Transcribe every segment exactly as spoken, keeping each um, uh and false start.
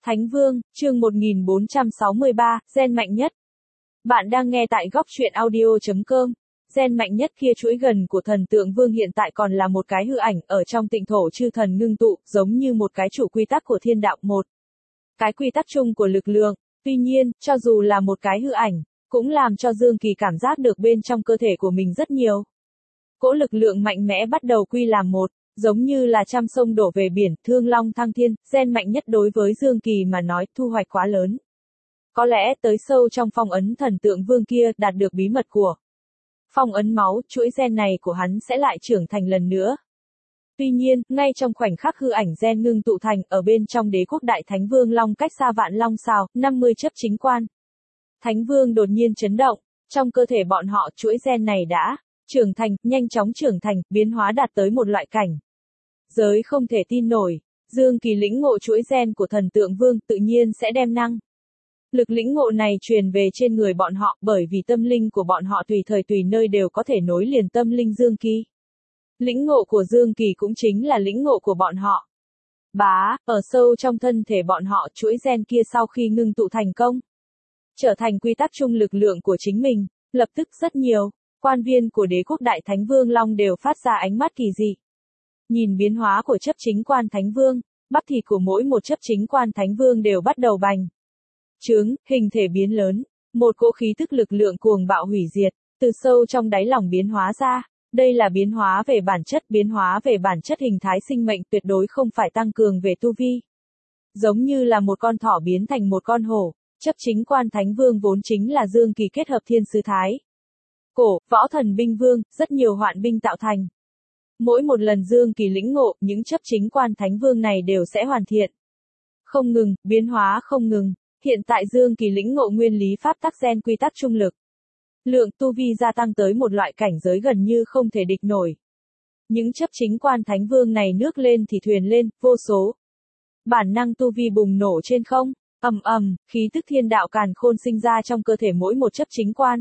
Thánh Vương, chương một nghìn bốn trăm sáu mươi ba, gen mạnh nhất. Bạn đang nghe tại góc truyện audio chấm com. Gen mạnh nhất kia chuỗi gần của thần tượng vương hiện tại còn là một cái hư ảnh ở trong tịnh thổ chư thần ngưng tụ, giống như một cái chủ quy tắc của thiên đạo một. Cái quy tắc chung của lực lượng, tuy nhiên, cho dù là một cái hư ảnh, cũng làm cho Dương Kỳ cảm giác được bên trong cơ thể của mình rất nhiều. Cỗ lực lượng mạnh mẽ bắt đầu quy làm một. Giống như là trăm sông đổ về biển, thương long thăng thiên, gen mạnh nhất đối với Dương Kỳ mà nói, thu hoạch quá lớn. Có lẽ tới sâu trong phong ấn thần tượng vương kia đạt được bí mật của phong ấn máu, chuỗi gen này của hắn sẽ lại trưởng thành lần nữa. Tuy nhiên, ngay trong khoảnh khắc hư ảnh gen ngưng tụ thành ở bên trong đế quốc đại thánh vương long cách xa vạn long sào, năm mươi chấp chính quan. Thánh vương đột nhiên chấn động, trong cơ thể bọn họ chuỗi gen này đã trưởng thành, nhanh chóng trưởng thành, biến hóa đạt tới một loại cảnh giới không thể tin nổi. Dương Kỳ lĩnh ngộ chuỗi gen của thần tượng vương tự nhiên sẽ đem năng lực lĩnh ngộ này truyền về trên người bọn họ, bởi vì tâm linh của bọn họ tùy thời tùy nơi đều có thể nối liền tâm linh Dương Kỳ. Lĩnh ngộ của Dương Kỳ cũng chính là lĩnh ngộ của bọn họ. Bá, ở sâu trong thân thể bọn họ chuỗi gen kia sau khi ngưng tụ thành công, trở thành quy tắc chung lực lượng của chính mình, lập tức rất nhiều quan viên của đế quốc đại thánh vương long đều phát ra ánh mắt kỳ dị. Nhìn biến hóa của chấp chính quan thánh vương, bắp thịt của mỗi một chấp chính quan thánh vương đều bắt đầu bành trướng, hình thể biến lớn, một cỗ khí tức lực lượng cuồng bạo hủy diệt, từ sâu trong đáy lòng biến hóa ra. Đây là biến hóa về bản chất, biến hóa về bản chất hình thái sinh mệnh, tuyệt đối không phải tăng cường về tu vi. Giống như là một con thỏ biến thành một con hổ, chấp chính quan thánh vương vốn chính là Dương Kỳ kết hợp thiên sứ thái cổ, võ thần binh vương, rất nhiều hoạn binh tạo thành. Mỗi một lần Dương Kỳ lĩnh ngộ, những chấp chính quan thánh vương này đều sẽ hoàn thiện. Không ngừng, biến hóa không ngừng. Hiện tại Dương Kỳ lĩnh ngộ nguyên lý pháp tắc gen quy tắc trung lực. Lượng tu vi gia tăng tới một loại cảnh giới gần như không thể địch nổi. Những chấp chính quan thánh vương này nước lên thì thuyền lên, vô số. Bản năng tu vi bùng nổ trên không, ầm ầm, khí tức thiên đạo càn khôn sinh ra trong cơ thể mỗi một chấp chính quan.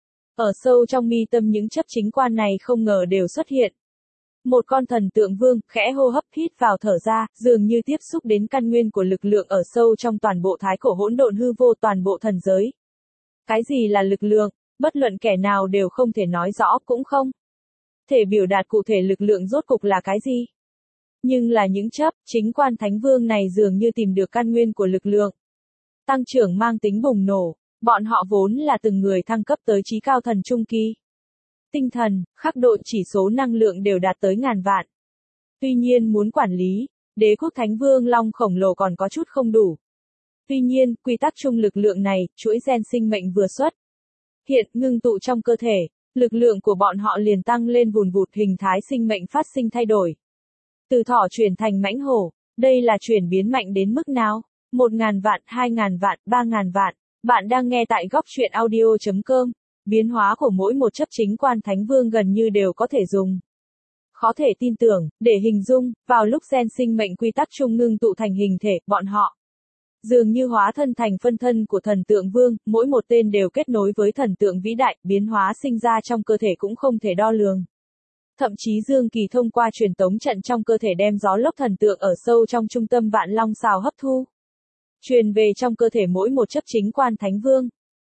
Ở sâu trong mi tâm những chấp chính quan này không ngờ đều xuất hiện. Một con thần tượng vương, khẽ hô hấp hít vào thở ra, dường như tiếp xúc đến căn nguyên của lực lượng ở sâu trong toàn bộ thái cổ hỗn độn hư vô toàn bộ thần giới. Cái gì là lực lượng, bất luận kẻ nào đều không thể nói rõ, cũng không thể biểu đạt cụ thể lực lượng rốt cục là cái gì. Nhưng là những chấp chính quan thánh vương này dường như tìm được căn nguyên của lực lượng. Tăng trưởng mang tính bùng nổ, bọn họ vốn là từng người thăng cấp tới chí cao thần trung kỳ. Tinh thần, khắc độ chỉ số năng lượng đều đạt tới ngàn vạn. Tuy nhiên muốn quản lý, đế quốc thánh vương long khổng lồ còn có chút không đủ. Tuy nhiên, quy tắc chung lực lượng này, chuỗi gen sinh mệnh vừa xuất hiện, ngưng tụ trong cơ thể, lực lượng của bọn họ liền tăng lên vùn vụt, hình thái sinh mệnh phát sinh thay đổi. Từ thỏ chuyển thành mãnh hổ, đây là chuyển biến mạnh đến mức nào? Một ngàn vạn, hai ngàn vạn, ba ngàn vạn. Bạn đang nghe tại góc truyện audio chấm com. Biến hóa của mỗi một chấp chính quan thánh vương gần như đều có thể dùng khó thể tin tưởng để hình dung. Vào lúc gen sinh mệnh quy tắc chung ngưng tụ thành hình thể, bọn họ dường như hóa thân thành phân thân của thần tượng vương, mỗi một tên đều kết nối với thần tượng vĩ đại, biến hóa sinh ra trong cơ thể cũng không thể đo lường. Thậm chí Dương Kỳ thông qua truyền tống trận trong cơ thể đem gió lốc thần tượng ở sâu trong trung tâm vạn long sào hấp thu, truyền về trong cơ thể mỗi một chấp chính quan thánh vương.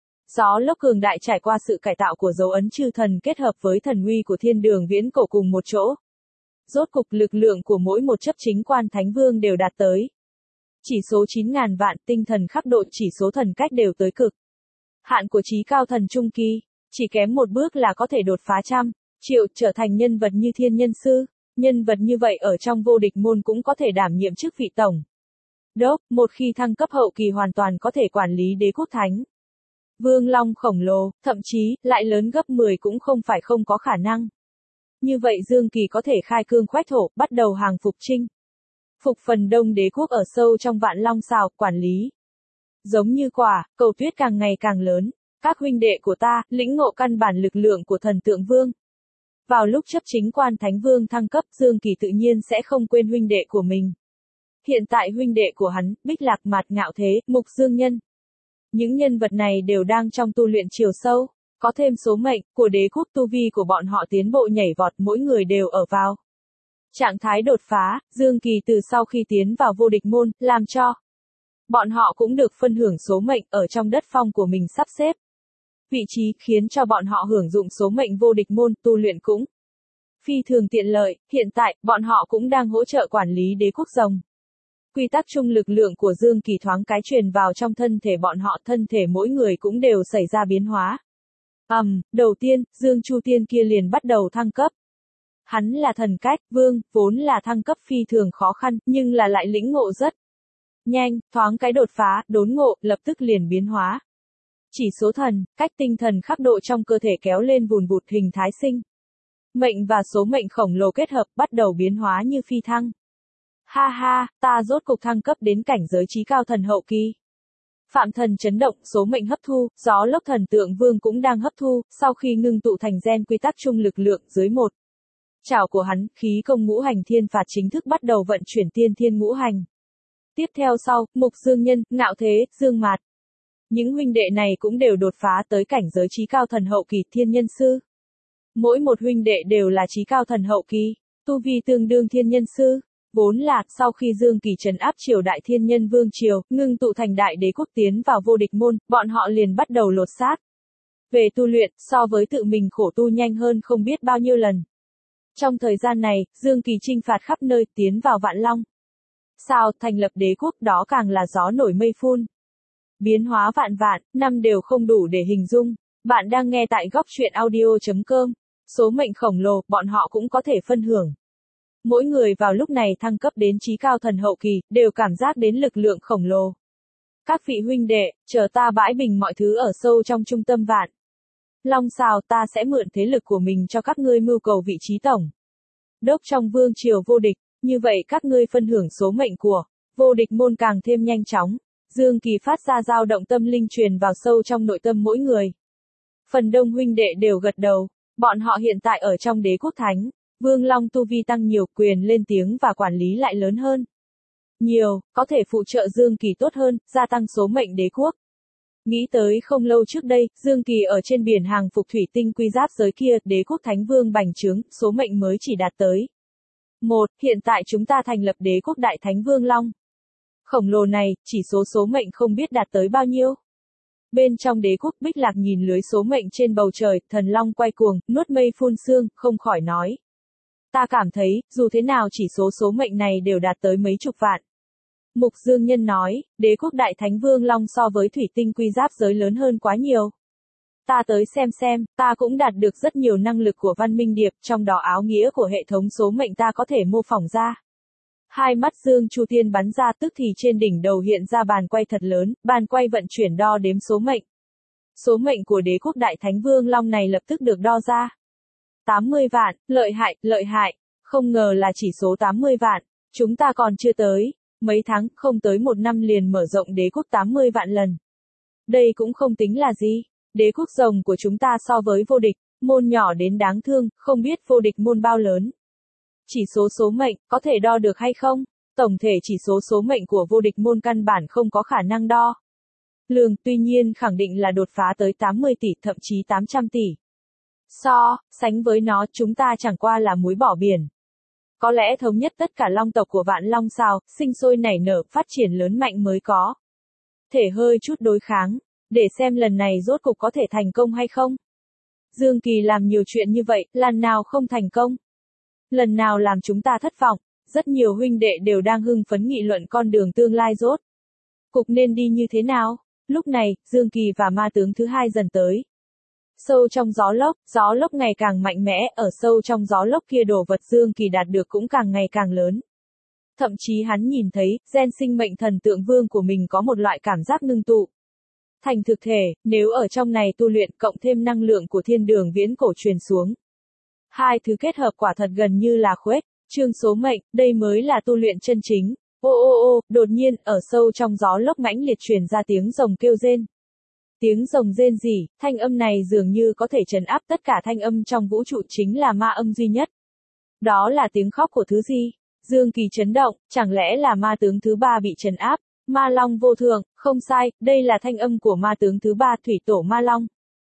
Gió lốc cường đại trải qua sự cải tạo của dấu ấn chư thần kết hợp với thần uy của thiên đường viễn cổ cùng một chỗ. Rốt cục lực lượng của mỗi một chấp chính quan thánh vương đều đạt tới chỉ số chín ngàn vạn, tinh thần khắc độ chỉ số thần cách đều tới cực hạn của chí cao thần trung kỳ, chỉ kém một bước là có thể đột phá trăm triệu, trở thành nhân vật như thiên nhân sư. Nhân vật như vậy ở trong vô địch môn cũng có thể đảm nhiệm chức vị tổng đốc, một khi thăng cấp hậu kỳ hoàn toàn có thể quản lý đế quốc thánh vương long khổng lồ, thậm chí lại lớn gấp mười cũng không phải không có khả năng. Như vậy Dương Kỳ có thể khai cương khoách thổ, bắt đầu hàng phục chinh phục phần đông đế quốc ở sâu trong vạn long sào, quản lý giống như quả cầu tuyết càng ngày càng lớn. Các huynh đệ của ta, lĩnh ngộ căn bản lực lượng của thần tượng vương. Vào lúc chấp chính quan thánh vương thăng cấp, Dương Kỳ tự nhiên sẽ không quên huynh đệ của mình. Hiện tại huynh đệ của hắn, Bích Lạc Mạt Ngạo Thế, Mục Dương Nhân, những nhân vật này đều đang trong tu luyện chiều sâu, có thêm số mệnh của đế quốc, tu vi của bọn họ tiến bộ nhảy vọt, mỗi người đều ở vào trạng thái đột phá. Dương Kỳ từ sau khi tiến vào vô địch môn, làm cho bọn họ cũng được phân hưởng số mệnh ở trong đất phong của mình sắp xếp. Vị trí khiến cho bọn họ hưởng dụng số mệnh vô địch môn tu luyện cũng phi thường tiện lợi, hiện tại, bọn họ cũng đang hỗ trợ quản lý đế quốc rồng. Quy tắc chung lực lượng của Dương Kỳ thoáng cái truyền vào trong thân thể bọn họ, thân thể mỗi người cũng đều xảy ra biến hóa. Ầm, um, đầu tiên, Dương Chu Tiên kia liền bắt đầu thăng cấp. Hắn là thần cách, vương, vốn là thăng cấp phi thường khó khăn, nhưng là lại lĩnh ngộ rất nhanh, thoáng cái đột phá, đốn ngộ, lập tức liền biến hóa. Chỉ số thần, cách tinh thần khắc độ trong cơ thể kéo lên vùn vụt hình thái sinh. Mệnh và số mệnh khổng lồ kết hợp, bắt đầu biến hóa như phi thăng. Ha ha, ta rốt cục thăng cấp đến cảnh giới trí cao thần hậu kỳ. Phạm Thần chấn động, số mệnh hấp thu, gió lốc thần tượng vương cũng đang hấp thu, sau khi ngưng tụ thành gen quy tắc chung lực lượng dưới một chảo của hắn, khí công ngũ hành thiên phạt chính thức bắt đầu vận chuyển tiên thiên ngũ hành. Tiếp theo sau, Mục Dương Nhân, Ngạo Thế, Dương Mạt. Những huynh đệ này cũng đều đột phá tới cảnh giới trí cao thần hậu kỳ thiên nhân sư. Mỗi một huynh đệ đều là trí cao thần hậu kỳ, tu vi tương đương thiên nhân sư. Vốn là, sau khi Dương Kỳ trấn áp triều đại thiên nhân vương triều, ngưng tụ thành đại đế quốc tiến vào vô địch môn, bọn họ liền bắt đầu lột xác. Về tu luyện, so với tự mình khổ tu nhanh hơn không biết bao nhiêu lần. Trong thời gian này, Dương Kỳ chinh phạt khắp nơi, tiến vào Vạn Long. Sao, thành lập đế quốc đó càng là gió nổi mây phun. Biến hóa vạn vạn, năm đều không đủ để hình dung. Bạn đang nghe tại góc truyện audio chấm com. Số mệnh khổng lồ, bọn họ cũng có thể phân hưởng. Mỗi người vào lúc này thăng cấp đến trí cao thần hậu kỳ, đều cảm giác đến lực lượng khổng lồ. Các vị huynh đệ, chờ ta bãi bình mọi thứ ở sâu trong trung tâm Vạn Long sao, ta sẽ mượn thế lực của mình cho các ngươi mưu cầu vị trí tổng đốc trong vương triều vô địch, như vậy các ngươi phân hưởng số mệnh của vô địch môn càng thêm nhanh chóng. Dương Kỳ phát ra dao động tâm linh truyền vào sâu trong nội tâm mỗi người. Phần đông huynh đệ đều gật đầu, bọn họ hiện tại ở trong đế quốc thánh. Vương Long tu vi tăng nhiều, quyền lên tiếng và quản lý lại lớn hơn. Nhiều, có thể phụ trợ Dương Kỳ tốt hơn, gia tăng số mệnh đế quốc. Nghĩ tới không lâu trước đây, Dương Kỳ ở trên biển hàng phục thủy tinh quy giáp giới kia, đế quốc thánh vương bành trướng, số mệnh mới chỉ đạt tới. Một, hiện tại chúng ta thành lập đế quốc đại thánh Vương Long. Khổng lồ này, chỉ số số mệnh không biết đạt tới bao nhiêu. Bên trong đế quốc Bích Lạc nhìn lưới số mệnh trên bầu trời, thần long quay cuồng, nuốt mây phun sương, không khỏi nói. Ta cảm thấy, dù thế nào chỉ số số mệnh này đều đạt tới mấy chục vạn. Mục Dương Nhân nói, đế quốc đại thánh Vương Long so với thủy tinh quy giáp giới lớn hơn quá nhiều. Ta tới xem xem, ta cũng đạt được rất nhiều năng lực của văn minh điệp, trong đó áo nghĩa của hệ thống số mệnh ta có thể mô phỏng ra. Hai mắt Dương Chu Tiên bắn ra, tức thì trên đỉnh đầu hiện ra bàn quay thật lớn, bàn quay vận chuyển đo đếm số mệnh. Số mệnh của đế quốc đại thánh Vương Long này lập tức được đo ra. tám mươi vạn, lợi hại, lợi hại, không ngờ là chỉ số tám mươi vạn, chúng ta còn chưa tới, mấy tháng, không tới một năm liền mở rộng đế quốc tám mươi vạn lần. Đây cũng không tính là gì, đế quốc rồng của chúng ta so với vô địch, môn nhỏ đến đáng thương, không biết vô địch môn bao lớn. Chỉ số số mệnh, có thể đo được hay không? Tổng thể chỉ số số mệnh của vô địch môn căn bản không có khả năng đo lường, tuy nhiên khẳng định là đột phá tới tám mươi tỷ, thậm chí tám trăm tỷ. So, sánh với nó, chúng ta chẳng qua là muối bỏ biển. Có lẽ thống nhất tất cả long tộc của Vạn Long sao, sinh sôi nảy nở, phát triển lớn mạnh mới có thể hơi chút đối kháng, để xem lần này rốt cục có thể thành công hay không. Dương Kỳ làm nhiều chuyện như vậy, lần nào không thành công. Lần nào làm chúng ta thất vọng, rất nhiều huynh đệ đều đang hưng phấn nghị luận con đường tương lai rốt cục nên đi như thế nào. Lúc này, Dương Kỳ và ma tướng thứ hai dần tới. Sâu trong gió lốc, gió lốc ngày càng mạnh mẽ, ở sâu trong gió lốc kia đồ vật Dương Kỳ đạt được cũng càng ngày càng lớn. Thậm chí hắn nhìn thấy, gen sinh mệnh thần tượng vương của mình có một loại cảm giác ngưng tụ thành thực thể, nếu ở trong này tu luyện cộng thêm năng lượng của thiên đường viễn cổ truyền xuống. Hai thứ kết hợp quả thật gần như là khuếch trương số mệnh, đây mới là tu luyện chân chính. Ô ô ô, đột nhiên, ở sâu trong gió lốc mãnh liệt truyền ra tiếng rồng kêu rên. Tiếng rồng rên rỉ, thanh âm này dường như có thể trấn áp tất cả thanh âm trong vũ trụ, chính là ma âm duy nhất. Đó là tiếng khóc của thứ gì? Dương Kỳ chấn động, chẳng lẽ là ma tướng thứ ba bị trấn áp? Ma Long vô thường, không sai, đây là thanh âm của ma tướng thứ ba, thủy tổ Ma Long.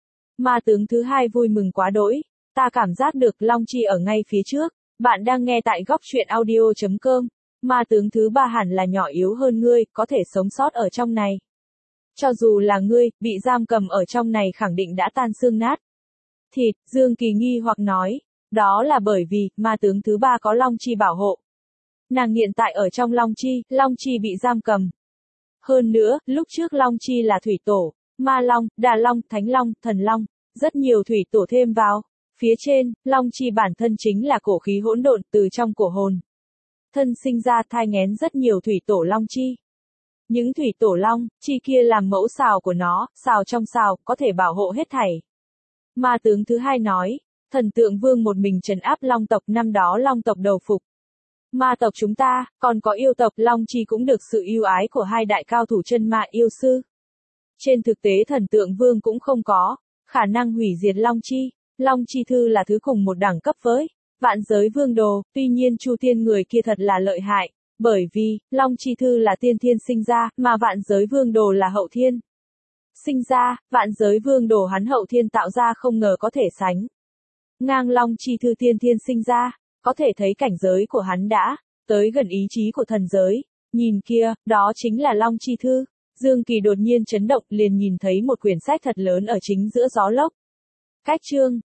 Ma tướng thứ hai vui mừng quá đỗi, ta cảm giác được Long Chi ở ngay phía trước. Bạn đang nghe tại góc truyện audio chấm com. ma tướng thứ ba hẳn là nhỏ yếu hơn ngươi, có thể sống sót ở trong này. Cho dù là ngươi, bị giam cầm ở trong này khẳng định đã tan xương nát thịt, Dương Kỳ nghi hoặc nói. Đó là bởi vì, ma tướng thứ ba có Long Chi bảo hộ. Nàng hiện tại ở trong Long Chi, Long Chi bị giam cầm. Hơn nữa, lúc trước Long Chi là thủy tổ, ma Long, Đà Long, Thánh Long, Thần Long, rất nhiều thủy tổ thêm vào. Phía trên, Long Chi bản thân chính là cổ khí hỗn độn từ trong cổ hồn. Thân sinh ra thai nghén rất nhiều thủy tổ Long Chi. Những thủy tổ Long, Chi kia làm mẫu xào của nó, xào trong xào, có thể bảo hộ hết thảy. Ma tướng thứ hai nói, thần tượng vương một mình trấn áp Long tộc, năm đó Long tộc đầu phục. Ma tộc chúng ta, còn có yêu tộc, Long Chi cũng được sự yêu ái của hai đại cao thủ chân ma yêu sư. Trên thực tế thần tượng vương cũng không có khả năng hủy diệt Long Chi. Long Chi thư là thứ cùng một đẳng cấp với vạn giới vương đồ, tuy nhiên Chu Tiên người kia thật là lợi hại, bởi vì, Long Chi thư là tiên thiên sinh ra, mà vạn giới vương đồ là hậu thiên sinh ra, vạn giới vương đồ hắn hậu thiên tạo ra không ngờ có thể sánh ngang Long Chi thư tiên thiên sinh ra, có thể thấy cảnh giới của hắn đã tới gần ý chí của thần giới. Nhìn kia, đó chính là Long Chi thư. Dương Kỳ đột nhiên chấn động, liền nhìn thấy một quyển sách thật lớn ở chính giữa gió lốc. Cách chương